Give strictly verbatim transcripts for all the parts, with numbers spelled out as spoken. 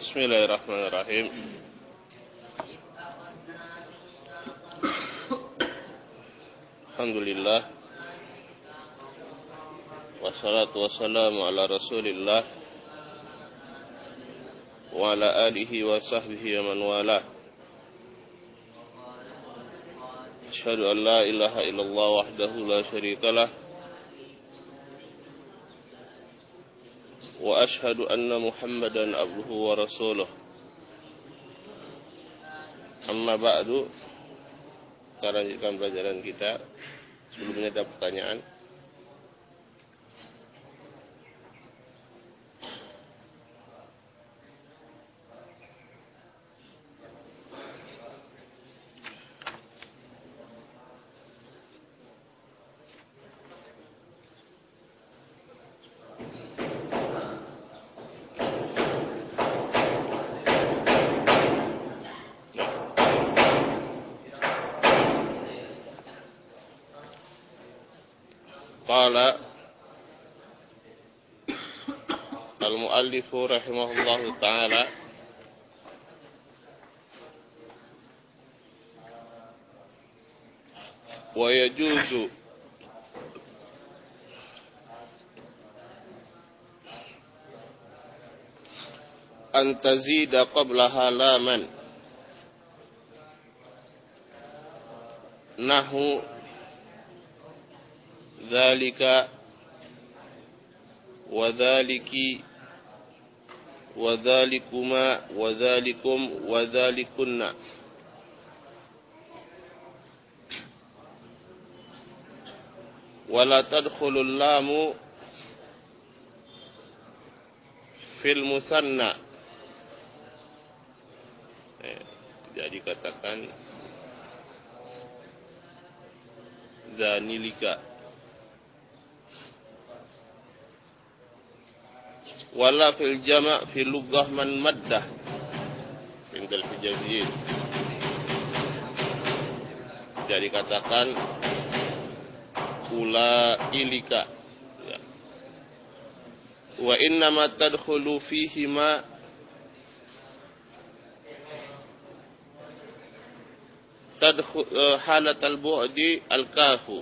Bismillahirrahmanirrahim. Alhamdulillah. Wassalatu wassalamu ala Rasulillah wa ala alihi wa sahbihi wa man walah. Asyhadu an la ilaha illallah wahdahu la syarikalah wa asyhadu anna Muhammadan abduhu wa rasuluh. Amma ba'du. Kita lanjutkan pelajaran kita. Sebelumnya ada pertanyaan. Qala al-muallifu rahimahullahu ta'ala wa yajuzu an tazida qablaha laman nahu dzalika wa dzaliki wa dzalikuma wa dzalikum wa dzalikunna wa la tadkhulul lamu fil musanna. eh, tidak dikatakan zanilika wala fil jama' fil lughah man maddah tinggal fijaziyin. Jadi katakan ulailika ya. Wa inna ma tadkhulu fihi ma tadkhul uh, halat al-bu'di al-kafu,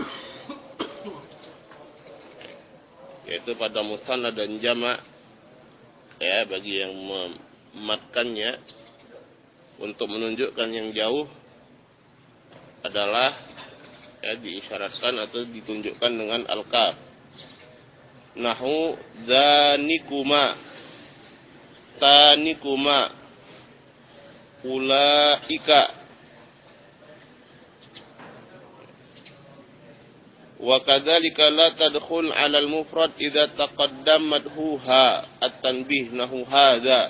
yaitu pada musanna dan jama' ya, bagi yang mematkannya untuk menunjukkan yang jauh adalah ya, diisyaratkan atau ditunjukkan dengan al-kaf. Nahu dhanikuma tanikuma ulaika wa kadzalika la tadkhul 'ala al-mufrad idza taqaddamathu ha at-tanbih nahu hadza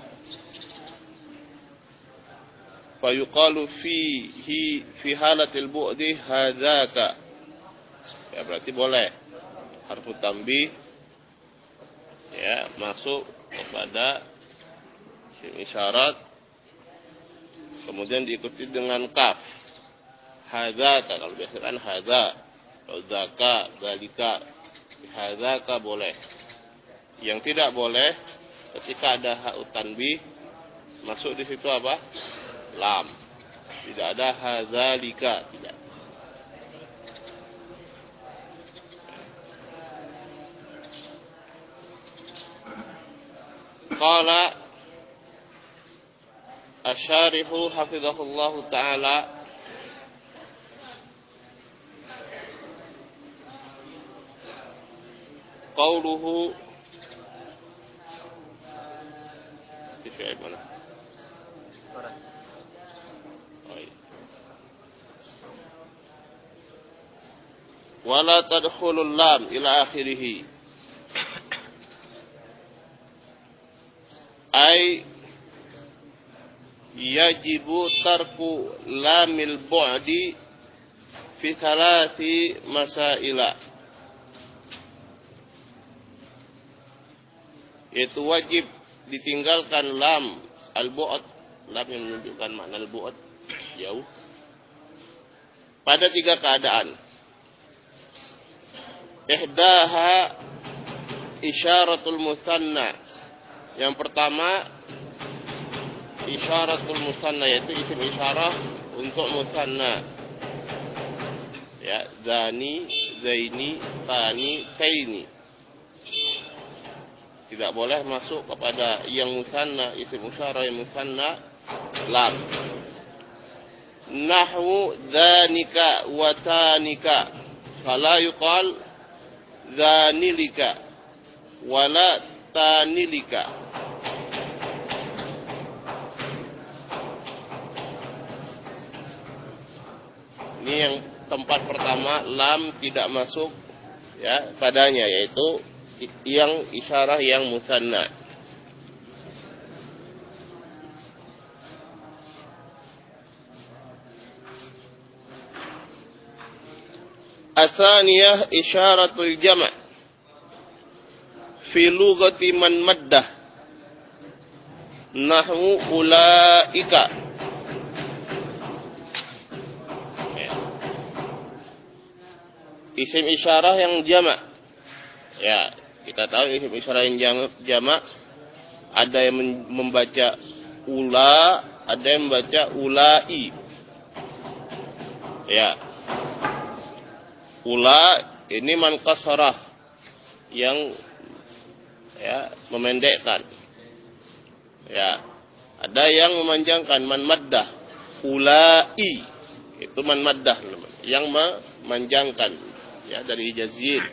fa yuqalu fihi fi halatil bu'di hadzaka. Ya, berarti boleh harfu tanbih ya masuk kepada isim isyarat kemudian diikuti dengan kaf. Hadzaka, kalau biasa kan hadza, zaka, zalika, hadzaka boleh. Yang tidak boleh ketika ada ha'ut tanbih masuk di situ apa? Lam. Tidak ada hadzalika, tidak. Qala asy-syarihu hafizahullahu ta'ala qauluhu di fi'il mana? Oh, iya. Wala tadkhulul lam ila akhirih. Ay yajibu tarku lamil bu'di fi thalathi masaila. Yaitu wajib ditinggalkan lam al-bu'd, lam yang menunjukkan makna al-bu'd, jauh, pada tiga keadaan. Ihdaha isyaratul musanna. Yang pertama isyaratul musanna, yaitu isim isyarah untuk musanna. Ya, zani, zaini, tani, taini. Tidak boleh masuk kepada yang musanna, isim isyarah yang musanna, lam. Nahwu dhanika wa tanika, fala yuqal dhanilika wala tanilika. Ini yang tempat pertama lam tidak masuk ya padanya, yaitu yang isyarah yang musanna. Atsaniyah isyaratul jama' fi lughati man maddah, nahwu ulaika. Ya. Isim isyarah yang jama'. Ya, kita tahu isim isyarah yang jama' ada yang membaca ula, ada yang membaca ulai. Ya. Ula ini man qasarah, yang ya memendekkan. Ya. Ada yang memanjangkan, man maddah. Ulai itu man maddah, yang memanjangkan ya dari jazir.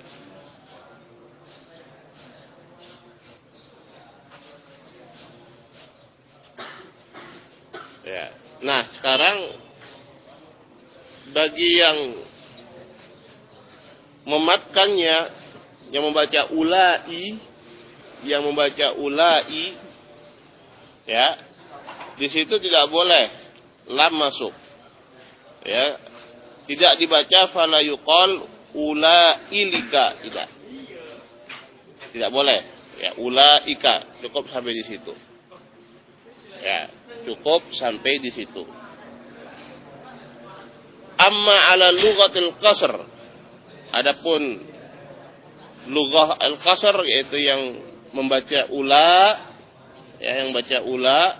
Ya. Nah, sekarang bagi yang mematkannya, yang membaca ulai, yang membaca ulai, ya, di situ tidak boleh lam masuk, ya, tidak dibaca fala yuqal ulailika, tidak, tidak boleh, ya, ulaika, cukup sampai di situ, ya, cukup sampai di situ. Amma ala lughatil qasr, adapun lughah al-qasr, yaitu yang membaca ula, ya, yang baca ula,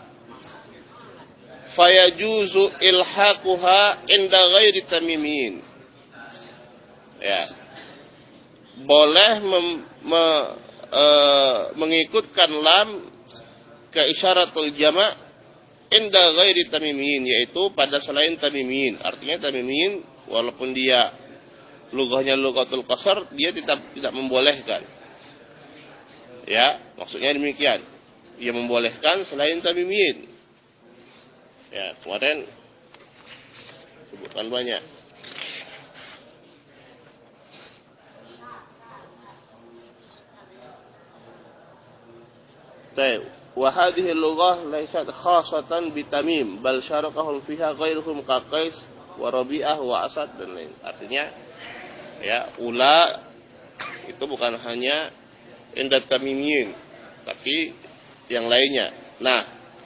fayajuzu ilhaquha inda ghairi tamimin. Ya. Boleh mem, me, e, mengikutkan lam ke isyaratul jama' inda ghairi tamimin, yaitu pada selain tamimin. Artinya tamimin walaupun dia lughahnya lughatul qasar, dia tetap tidak membolehkan. Ya, maksudnya demikian. Dia membolehkan selain tamimin. Ya, kemarin sebutkan banyak. Baik, wa hadhihi lughah laysat khassatan bitamim, bal syarakahum fiha ghairuhum ka Qais wa Rabi'ah wa Asad dan lain. Artinya ya, ula itu bukan hanya indat tamimin, tapi yang lainnya. Nah,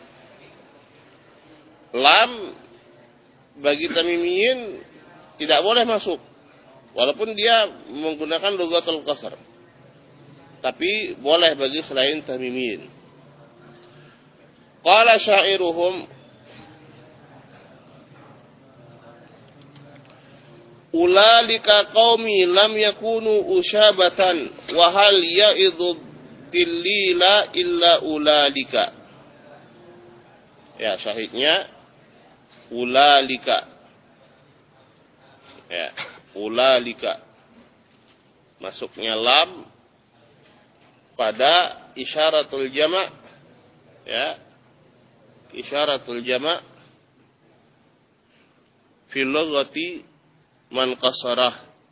lam bagi tamimin tidak boleh masuk, walaupun dia menggunakan lughatul qasar, tapi boleh bagi selain tamimin. Qala syairuhum ulalika qaumi lam yakunu usyabatan wa hal ya'idhu dillila illa ulalika. Ya, syahidnya ulalika. Ya, ulalika. Masuknya lam pada isyaratul jama', ya. Isyaratul jama' fi lughati man qasarah.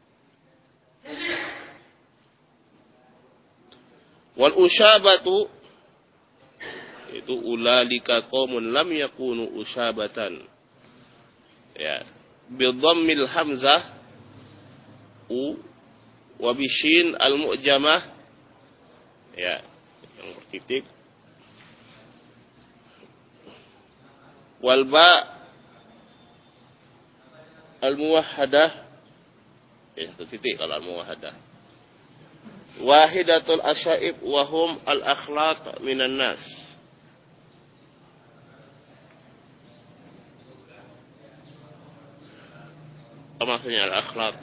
Wal usyabatu itu ulalika qaumun lam yakunu usyabatan. Ya, bil dhammil hamzah u wa bishin al mu'jamah, ya, yang bertitik, wal ba al-muwahhadah, ya, satu titik kalau al-muwahhadah. Wahidatul asyaib wahum al-akhlaq minan nas. Apa maksudnya al-akhlaq?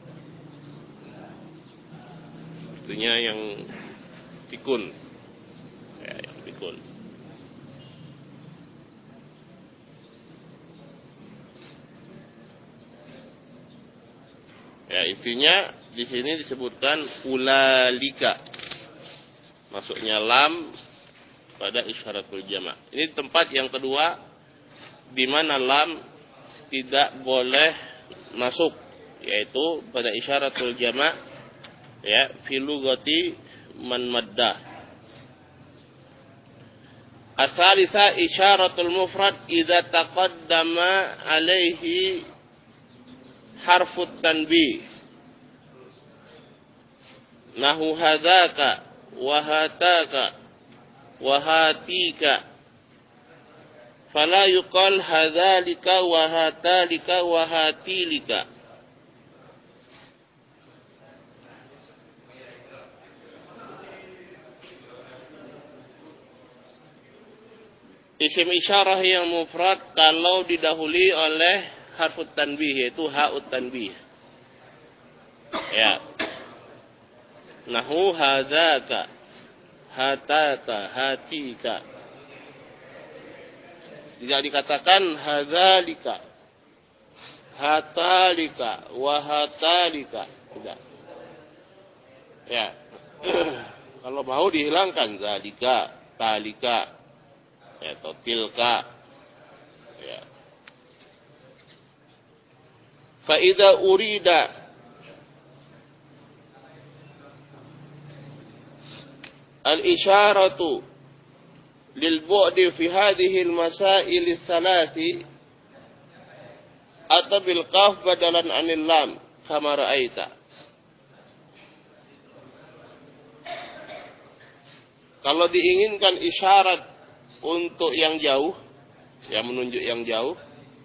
Artinya yang pikun. Ya, yang pikun. Ya, intinya di sini disebutkan ulalika. Masuknya lam pada isyaratul jama'. Ini tempat yang kedua di mana lam tidak boleh masuk, yaitu pada isyaratul jama', ya, fi lugati man maddah. As-salisa isyaratul mufrad idza taqaddama alaihi harfut tanbih. Nahu hadzaka wa hataka wa hatika. Fala yuqal hadzalika wa hatalika wa hatilika. Isim isyarah yang mufrad kalau didahului oleh harfut tanbih, yaitu ha'ut tanbih. Ya. Nahu hadzaka, hataka, hatika. Tidak dikatakan hadzalika, hatalika, wa hatalika. Tidak. Ya. Kalau mau dihilangkan zalika, talika, ya, atau tilka. Ya. Fa idza urida al-isyaratu lil bu'di fi hadhihi al-masail ats-tsalathi ata bil qaf badalan anil lam kama ra'aita. Kalau diinginkan isyarat untuk yang jauh, yang menunjuk yang jauh,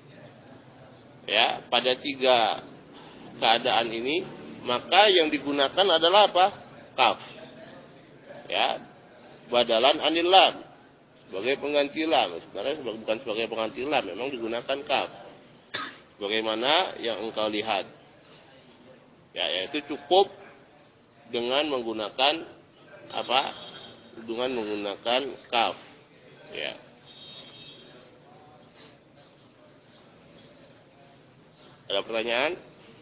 ya, pada tiga keadaan ini, maka yang digunakan adalah apa? Kaf. Ya, badalan anil lam, sebagai pengganti lam. Sebenarnya bukan sebagai pengganti lam, memang digunakan kaf. Bagaimana yang engkau lihat? Ya, yaitu cukup dengan menggunakan apa? Dengan menggunakan kaf. Ya. Ada pertanyaan?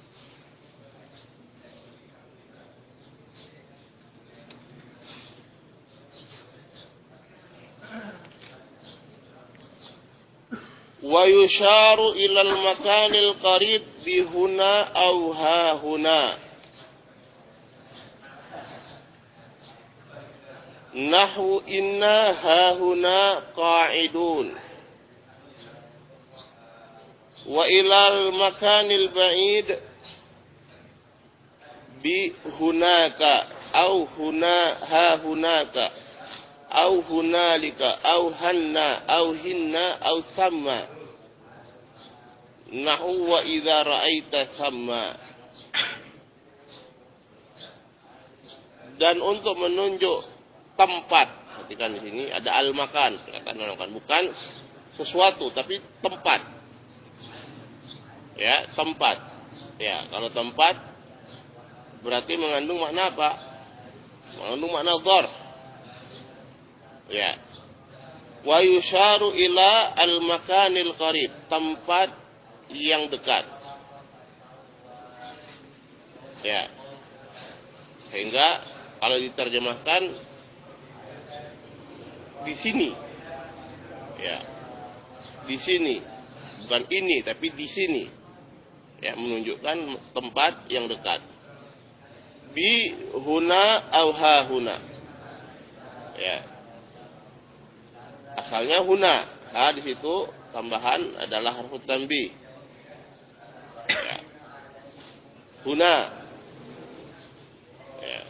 Wa yusharu ilal makanil qarib bihuna aw hahuna. Nahwu inna hahuna qa'idun. Wa ilal makanil ba'id bi hunaka au huna ha hunaka au hunalika au hanna au hinna au samma. Nahu wa idza ra'aita samma. Dan untuk menunjuk tempat, perhatikan di sini ada al-makan, bukan sesuatu tapi tempat. Ya, tempat. Ya, kalau tempat berarti mengandung makna apa? Mengandung makna dzarf. Ya. Wa yusharu ila al-makanil qarib, tempat yang dekat. Ya. Sehingga kalau diterjemahkan di sini. Ya. Di sini. Bukan ini tapi di sini. Ya, menunjukkan tempat yang dekat. Bi huna au ha huna. Ya. Asalnya huna, ha di situ tambahan adalah harfut tanbih. Ya. Huna. Ya.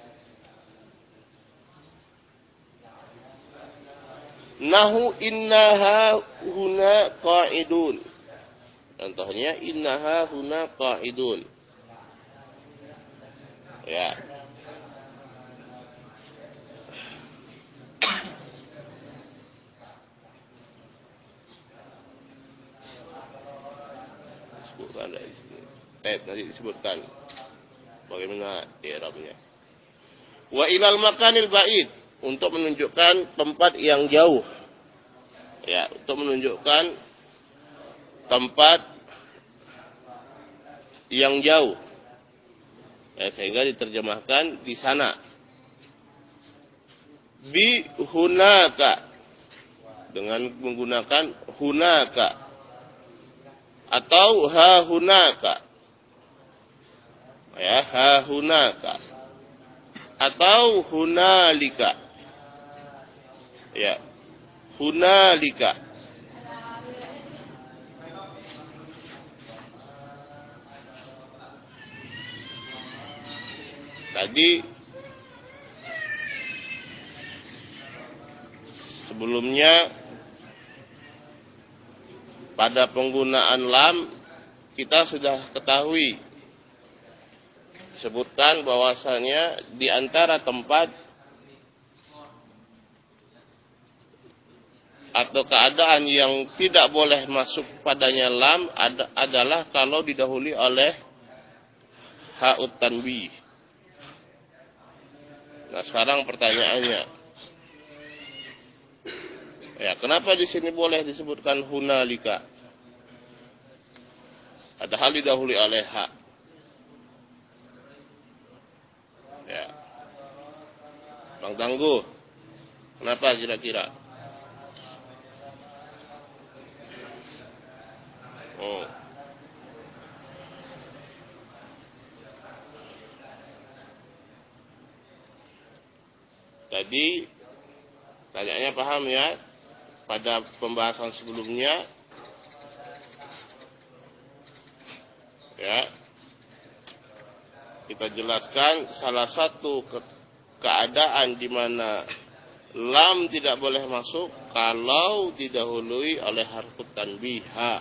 Nahu innaha huna qa'idun. Contohnya innaha huna qa'idun. Ya. Sebutkan dari sini. Taib, nanti disebutkan bagaimana i'rabnya. Wa ilal makanil ba'id, untuk menunjukkan tempat yang jauh. Ya, untuk menunjukkan tempat yang jauh. Ya, sehingga diterjemahkan di sana. Bi hunaka, dengan menggunakan hunaka atau ha hunaka. Ya, ha hunaka atau hunalika. Ya, hunalika. Tadi sebelumnya pada penggunaan lam kita sudah ketahui, sebutkan bahwasanya di antara tempat atau keadaan yang tidak boleh masuk padanya lam ad- adalah kalau didahului oleh ha'ut tanbih. Nah, sekarang pertanyaannya, ya, kenapa di sini boleh disebutkan hunalika? Padahal didahului oleh ha. Ya. Bang Tangguh, kenapa kira-kira? Oh. Tadi tanyanya paham ya? Pada pembahasan sebelumnya, ya, kita jelaskan salah satu ke keadaan di mana lam tidak boleh masuk kalau didahului oleh harfut tanbih ha.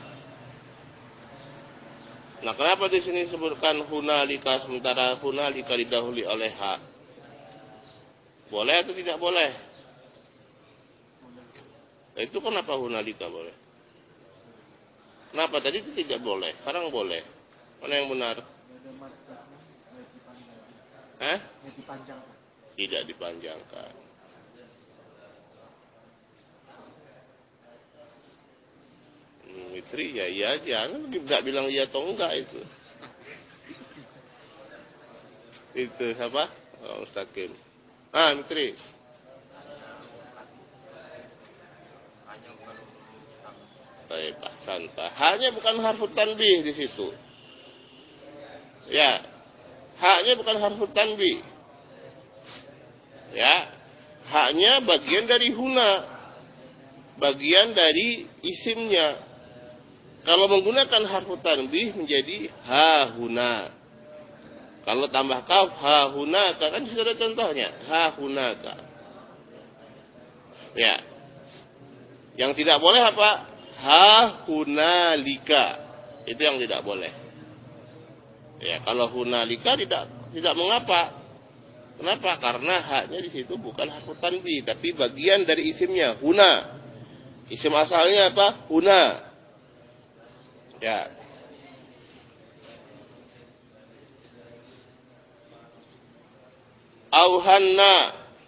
Nah, kenapa di sini disebutkan hunalika sementara hunalika didahului oleh ha? Boleh atau tidak boleh? Nah, itu kenapa hunalika boleh? Kenapa tadi itu tidak boleh? Sekarang boleh. Mana yang benar? Eh? Tidak dipanjangkan. Hmm, Mitri ya iya aja, nggak bilang iya atau enggak itu. Itu siapa? Oh, Mustaqim. Ah, Mitri. Baik, santa. Hanya bukan harfut tanbih di situ. Ya, haknya bukan harfut tanbih. Ya, haknya bagian dari huna, bagian dari isimnya. Kalau menggunakan harfut tanbih menjadi ha huna. Kalau tambah kaf ha hunaka, kan sudah ada contohnya, ha hunaka. Ya. Yang tidak boleh apa? Ha hunalika. Itu yang tidak boleh. Ya, kalau hunalika tidak tidak mengapa. Kenapa? Karena haknya di situ bukan harfut tanbih, tapi bagian dari isimnya, huna. Isim asalnya apa? Huna. Ya. Auhanna.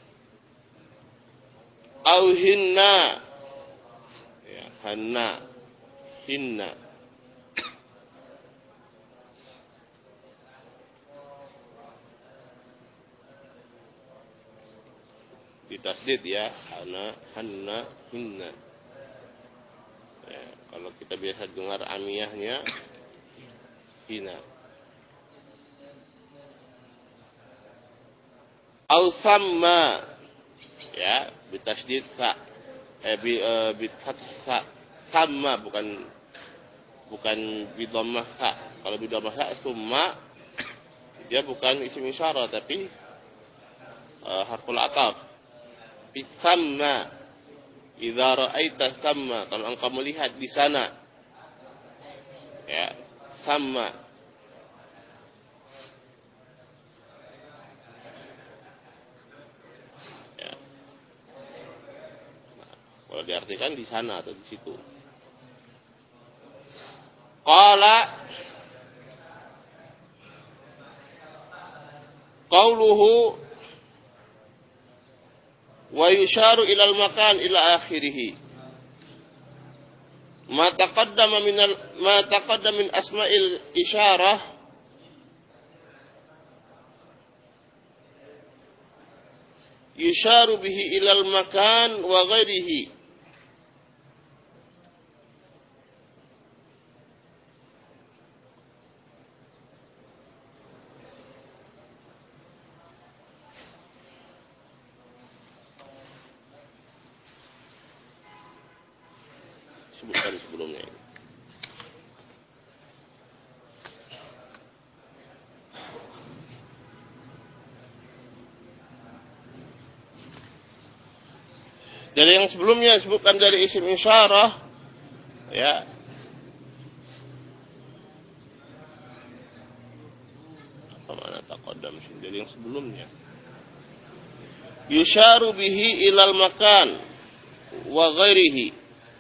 Auhinna. Ya, hanna. Hinna. Ditasdid ya, hana, hanna, hinna. Ya, kalau kita biasa dengar amiyahnya, hina. Au samma, ya, bitasdid sa, eh, bi, eh, bitath sa, sama bukan bukan bidomah sa. Kalau bidomah sa, summa, dia bukan isim isyarah tapi uh, harful ataf. Bisamma, idza ra'aita samma, kalau engkau melihat di sana, ya, sama. Ya. Nah, kalau diartikan di sana atau di situ. Qala, qauluhu wa yusharu ilal makan ila akhirih. Ma taqaddama min ma taqaddama min asma'il isyarah yusharu bihi ilal makan wa ghairihi. Sebutkan sebelumnya. Dari yang sebelumnya disebutkan dari isim isyarah, ya. Apa makna taqaddam? Dari yang sebelumnya. Yusharu bihi ilal makan wa ghairihi.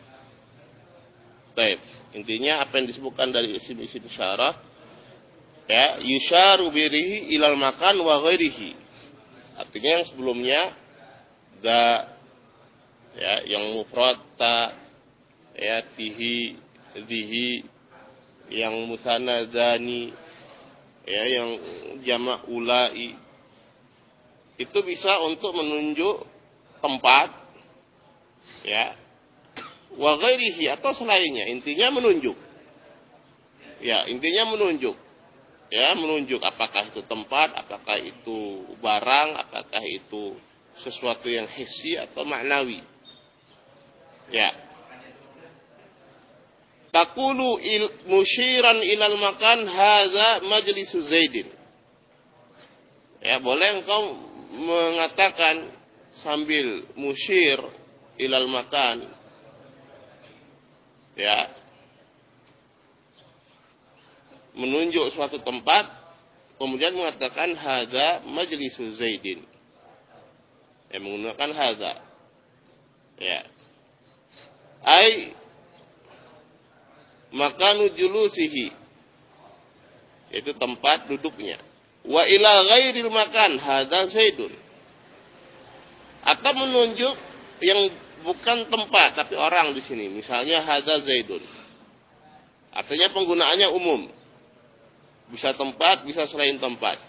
Baik, intinya apa yang disebutkan dari isim-isim isyarah, ya, yusharu bihi ilal makan wa ghairihi. Artinya yang sebelumnya da, ya, yang mufrad ta, ya, tihi, dihi, yang musanna zani, ya, yang jamak ulai, itu bisa untuk menunjuk tempat, ya, wa ghairihi, atau selainnya. Intinya menunjuk, ya, intinya menunjuk, ya, menunjuk apakah itu tempat, apakah itu barang, apakah itu sesuatu yang hissi atau maknawi. Ya. Taqulu il musyiran ilal makan haza majlisu Zaidin. Ya, boleh engkau mengatakan sambil musyir ilal makan, ya, menunjuk suatu tempat, kemudian mengatakan haza majlisu Zaidin. Ya, menggunakan haza. Ya. Ai makanu julusihi, itu tempat duduknya. Wa ila ghairil makan hadza Zaidun, atau menunjuk yang bukan tempat tapi orang di sini, misalnya hadza Zaidun. Artinya penggunaannya umum, bisa tempat, bisa selain tempat.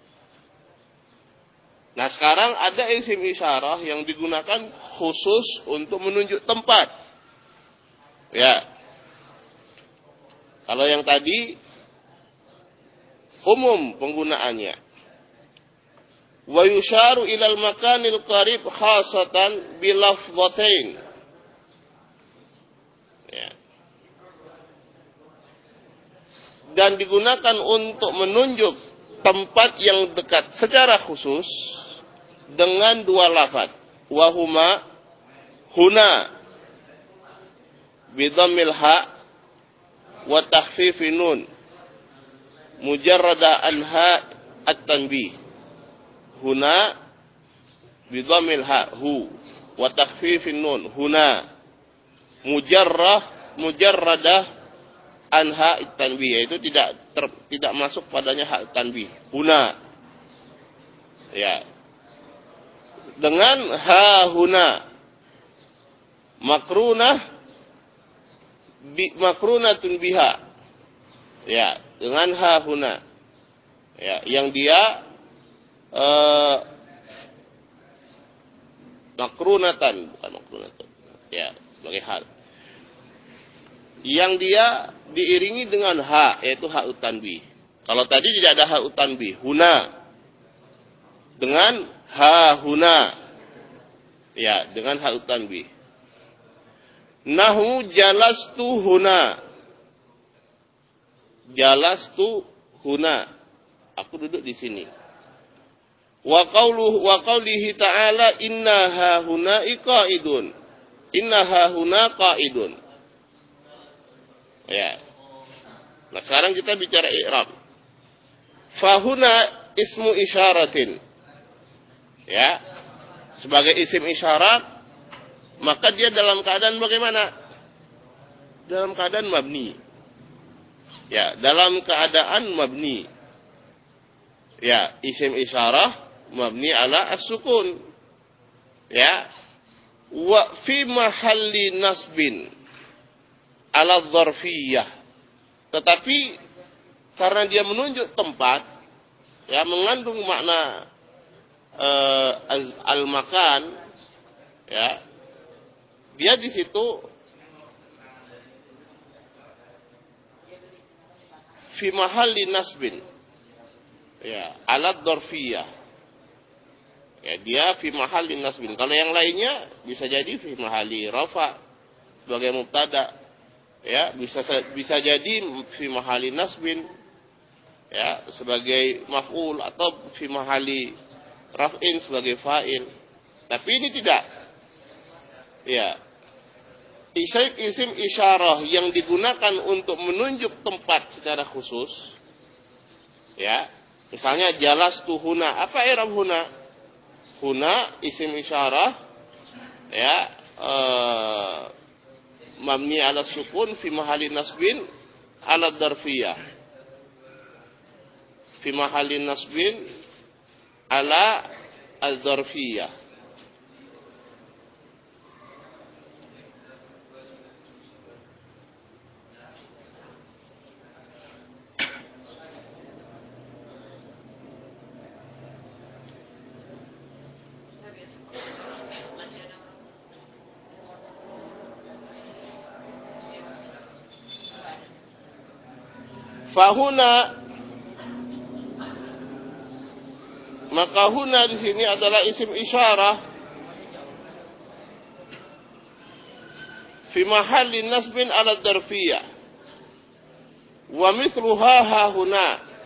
Nah, sekarang ada isim isyarah yang digunakan khusus untuk menunjuk tempat. Ya. Kalau yang tadi umum penggunaannya. Wa yusharu ilal makanil qarib khasatan bilafdhatain. Ya. Dan digunakan untuk menunjuk tempat yang dekat secara khusus dengan dua lafaz. Wa huma huna bidhammil ha wa takhfifin nun mujarrada anha at-tanbih. Huna bidhammil ha hu wa takhfifin nun huna mujarrah mujarradah anha at-tanbih, itu tidak ter, tidak masuk padanya ha tanbih. Huna, ya, dengan ha huna makrunah bi makrunatun biha, ya, dengan ha huna, ya, yang dia uh, makrunatan, bukan makrunatan, ya, sebagai hal yang dia diiringi dengan ha, yaitu ha tanbih. Kalau tadi tidak ada ha tanbih, huna dengan ha huna, ya, dengan ha tanbih. Nahu jalastu huna, jalastu huna, aku duduk di sini. Wa qauluhu wa qaulihi ta'ala inna ha huna qa'idun, inna ha huna qa'idun. Ya. Nah, sekarang kita bicara i'rab. Fahuna ismu isyaratin, ya, sebagai isim isyarat, maka dia dalam keadaan bagaimana? Dalam keadaan mabni. Ya, dalam keadaan mabni. Ya, isim isyarah mabni ala as-sukun. Ya. Wa fi mahalli nasbin ala dzarfiyah. Tetapi karena dia menunjuk tempat, ya, mengandung makna uh, al-makan, ya, dia di situ fi mahalli nasbin, ya, ala dzarfiyah. Ya, dia fi mahalli nasbin. Kalau yang lainnya bisa jadi fi mahalli rafa sebagai mubtada. Ya, bisa bisa jadi fi mahalli nasbin, ya, sebagai maf'ul, atau fi mahalli raf'in sebagai fa'il. Tapi ini tidak. Ya. Isim isim isyarah yang digunakan untuk menunjuk tempat secara khusus. Ya. Misalnya jalastu huna. Apa i'rab huna? Huna isim isyarah, ya, eh, mabni ala sukun fi mahalli nasbin ala dzarfiyah. Fi mahalli nasbin ala al-dzarfiyah. Fahuna, maka huna di sini adalah isim isyarah fi mahalli nasbin ala dzarfiyah. Wa mithluha ha huna.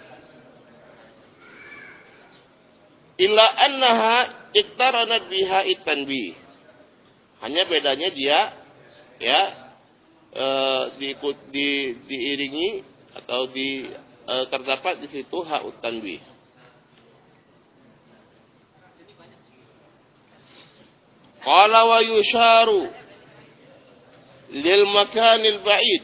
Illa annaha iqtaranat biha at-tanbih. Hanya bedanya dia, ya, e, diikut di diiringi atau di e, terdapat di situ ha'ut tanbih. Qala wa yusharu lil makanil ba'id.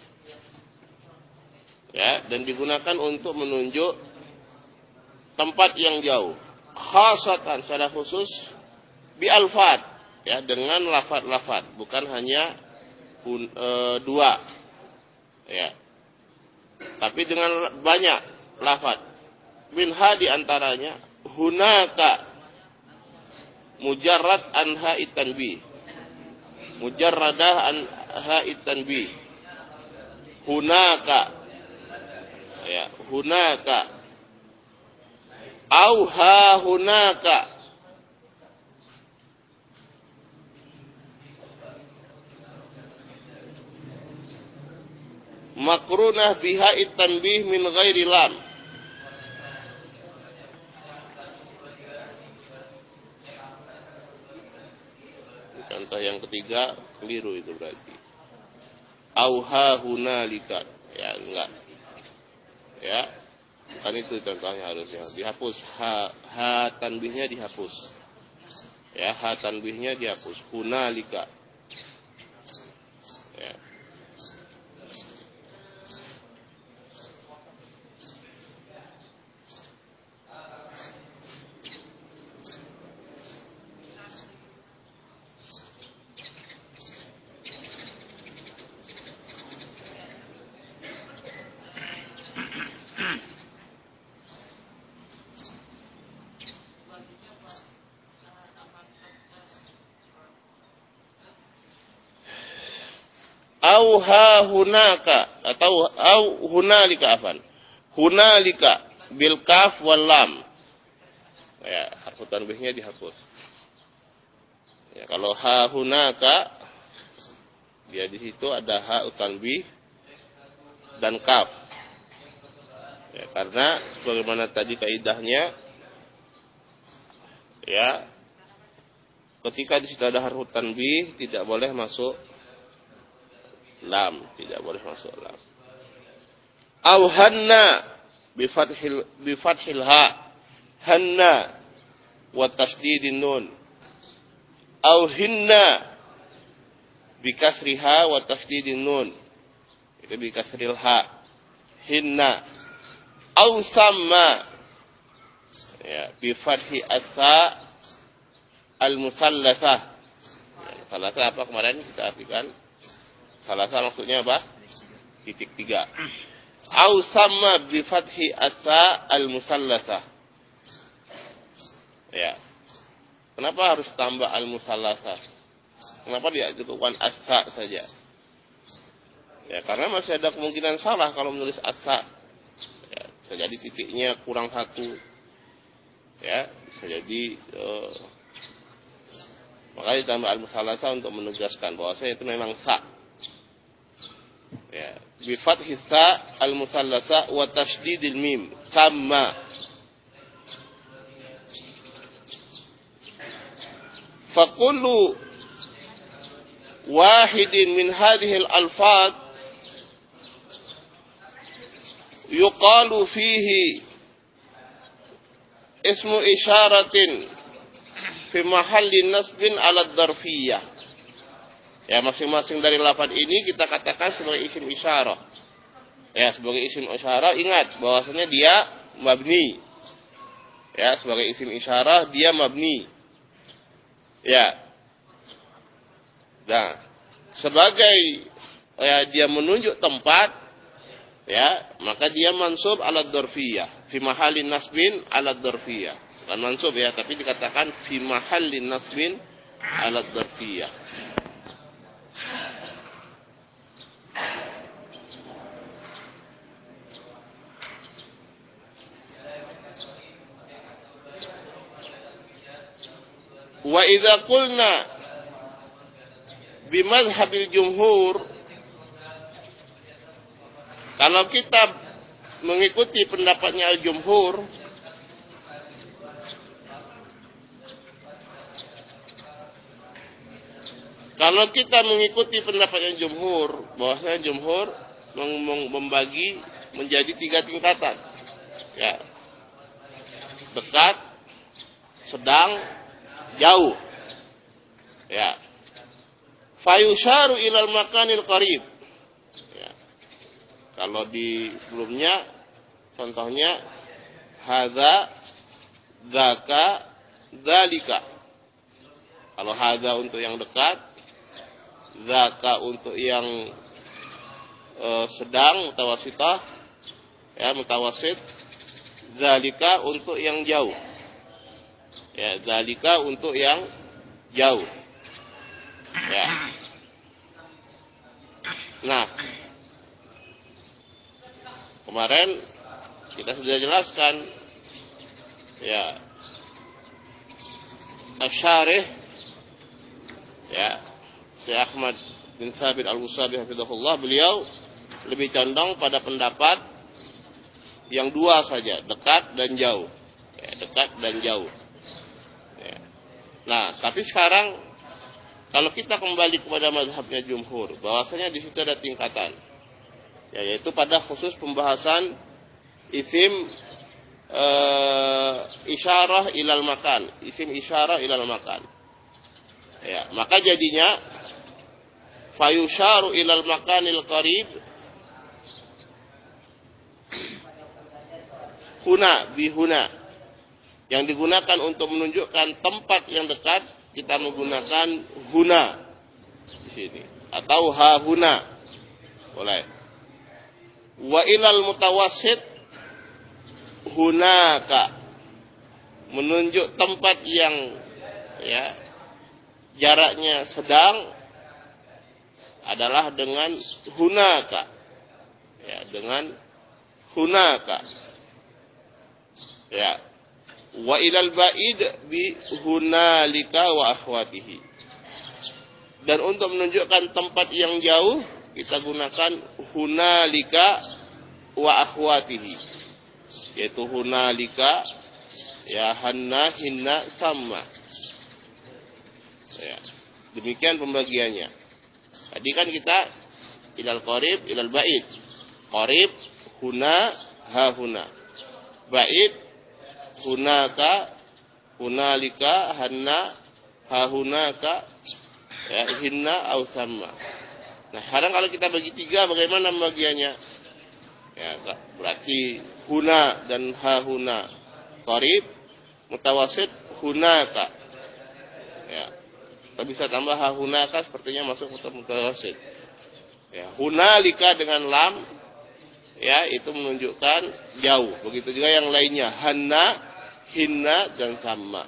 Ya, dan digunakan untuk menunjuk tempat yang jauh. Khasatan, secara khusus bi alfad, ya, dengan lafad-lafad, bukan hanya un, e, dua, ya, tapi dengan banyak lafad. Minha di antaranya hunaka mujarrad anha itanbih, mujarradah anha itanbih, hunaka, ya, hunaka, au ha hunaka. Makrunah biha at-tanbih min ghairi lam. Contoh yang ketiga keliru itu berarti. Auha hunalika. Ya, enggak. Ya. Kan itu contohnya harusnya dihapus, ha, ha tanbihnya dihapus. Ya, ha tanbihnya dihapus. Hunalika. Ya. Au ha hunaka atau au hunalika afan. Hunalika bil kaf wal lam. Ya, harfu tanbihnya dihapus. Ya, kalau ha hunaka dia di situ ada ha tanbih dan kaf. Ya, karena sebagaimana tadi kaidahnya, ya, ketika di situ ada harfu tanbih tidak boleh masuk lam, tidak boleh masuk lam. Au hanna bi fathil bi fathil ha, hanna wa tasdidin nun. Au hinna bi kasriha wa tasdidin nun. Itu bi kasril ha. Hinna. Au samma Ya, bi fathi asa al-musallasah. Ya, musallasah apa kemarin kita artikan? Musallasah maksudnya apa? Titik tiga. Au sama bi fathi asa al-musallasah. Ya. Kenapa harus tambah al-musallasah? Kenapa dia cukupkan asa saja? Ya, karena masih ada kemungkinan salah kalau menulis asa. Ya, bisa jadi titiknya kurang satu. Ya, bisa jadi uh, makanya ditambah al-musallasah untuk menegaskan bahwasanya itu memang sa. Ya, bi fathi sa al-musallasah wa tasydidil mim sama. Fakullu wahidin min hadhihi al-alfaz yuqalu fihi ismu isyaratin fi mahalli nasbin ala dzarfiyah. Ya, masing-masing dari lafaz ini kita katakan sebagai isim isyarah. Ya, sebagai isim isyarah ingat bahwasanya dia mabni. Ya, sebagai isim isyarah dia mabni. Ya. Nah, sebagai ya, dia menunjuk tempat, ya, maka dia mansub ala dzarfiyah, fi mahallin nasbin ala dzarfiyah. Bukan mansub ya, tapi dikatakan fi mahallin nasbin ala dzarfiyah. Wa idza qulna bi mazhabil jumhur, kalau kita mengikuti pendapatnya al-jumhur, kalau kita mengikuti pendapatnya jumhur, bahwasanya jumhur membagi menjadi tiga tingkatan. Ya. Dekat, sedang, jauh. Ya. Fayusharu ilal makanil qarib. Ya. Kalau di sebelumnya contohnya hadza, dzaka, dzalika. Kalau hadza untuk yang dekat, dzaka untuk yang e, sedang, mutawasithah, ya, mutawasit, dzalika untuk yang jauh. Ya, dzalika untuk yang jauh. Ya. Nah, kemarin kita sudah jelaskan, ya, Asy-Syarih, ya, Syekh Ahmad bin Thabit Al-Wasabi hafizahullah, beliau lebih condong pada pendapat yang dua saja, dekat dan jauh. Ya, dekat dan jauh. Ya. Nah, tapi sekarang kalau kita kembali kepada mazhabnya jumhur, bahwasanya di situ ada tingkatan, ya, yaitu pada khusus pembahasan isim e, isyarah ilal makan, isim isyarah ilal makan. Ya, maka jadinya fayusharu ilal makanil qarib huna bihuna, yang digunakan untuk menunjukkan tempat yang dekat kita menggunakan huna di sini atau ha huna, boleh. Wa ilal mutawassit hunaka, menunjuk tempat yang, ya, jaraknya sedang adalah dengan hunaka, ya, dengan hunaka, ya. Wa ilal ba'id bi hunalika wa akhwatihi, dan untuk menunjukkan tempat yang jauh kita gunakan hunalika wa akhwatihi, yaitu hunalika, ya, hanna, hinna, sama. Ya, demikian pembagiannya. Tadi kan kita ilal qarib, ilal ba'id. Qarib, huna, ha huna. Ba'id, hunaka, hunalika, hanna, ha hunaka, ya, hinna, au sama. Nah, sekarang kalau kita bagi tiga, bagaimana pembagiannya? Ya, berarti huna dan ha huna qarib, mutawasid, hunaka. Ya. Kita bisa tambah ha hunaka sepertinya masuk mutawasid. Ya, hunalika dengan lam, ya, itu menunjukkan jauh. Begitu juga yang lainnya, hanna, hinna, dan sama.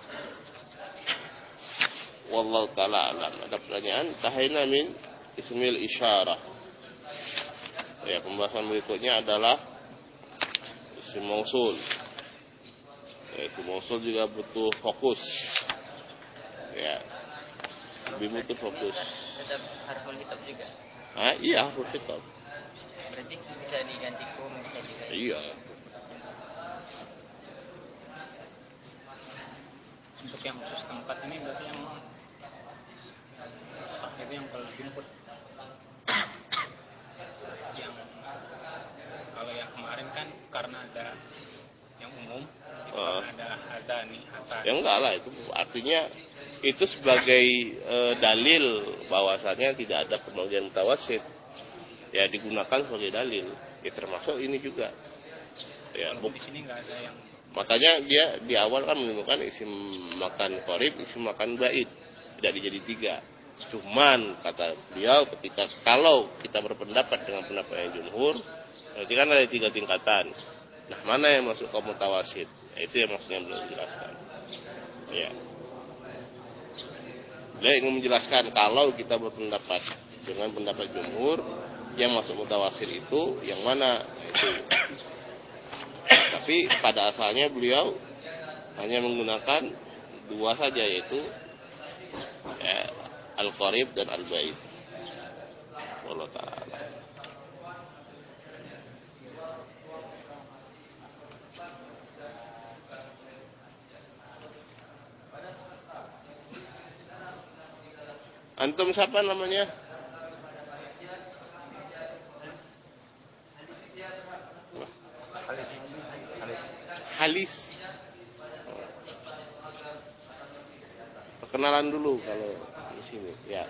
Wallahu ta'ala alam. Ada pertanyaan? Tahina min ismil isyarah. Ya, pembahasan berikutnya adalah isim mausul. Ya, isim mausul juga butuh fokus. Ya, lebih butuh fokus. Tetap harful kitab juga. Ah, iya, harful kitab. Berarti bisa diganti kum, bisa juga. Iya. Untuk yang khusus tempat ini berarti yang sah itu yang kalau jemput. Yang kalau yang kemarin kan karena ada yang umum, itu Oh. karena ada ada nih hatta. Ya enggak lah, itu artinya itu sebagai e, dalil bahwasanya tidak ada pemanggilan mutawasid. Ya, digunakan sebagai dalil. Ya, termasuk ini juga. Ya, Walaupun di sini nggak ada yang makanya dia di awal kan menemukan isim makan qarib, isim makan ba'id, tidak dijadi tiga. Cuman kata beliau ketika kalau kita berpendapat dengan pendapat yang jumhur, berarti kan ada tiga tingkatan. Nah, mana yang masuk ke mutawasid? Nah, itu yang maksudnya beliau menjelaskan. Ya. Beliau ingin menjelaskan kalau kita berpendapat dengan pendapat jumhur, yang masuk mutawasid itu yang mana? Nah, itu. Tapi pada asalnya beliau hanya menggunakan dua saja, yaitu ya, al-qarib dan al-ba'id. Wallahu ta'ala. Antum siapa namanya? Halis. Perkenalan dulu kalau di sini, ya.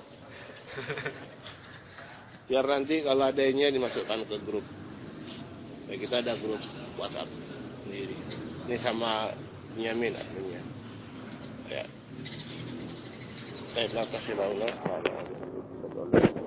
Biar nanti kalau adanya dimasukkan ke grup. Ya, kita ada grup WhatsApp sendiri. Ini sama Nyamin adminnya. Ya. Baik, makasih Allah.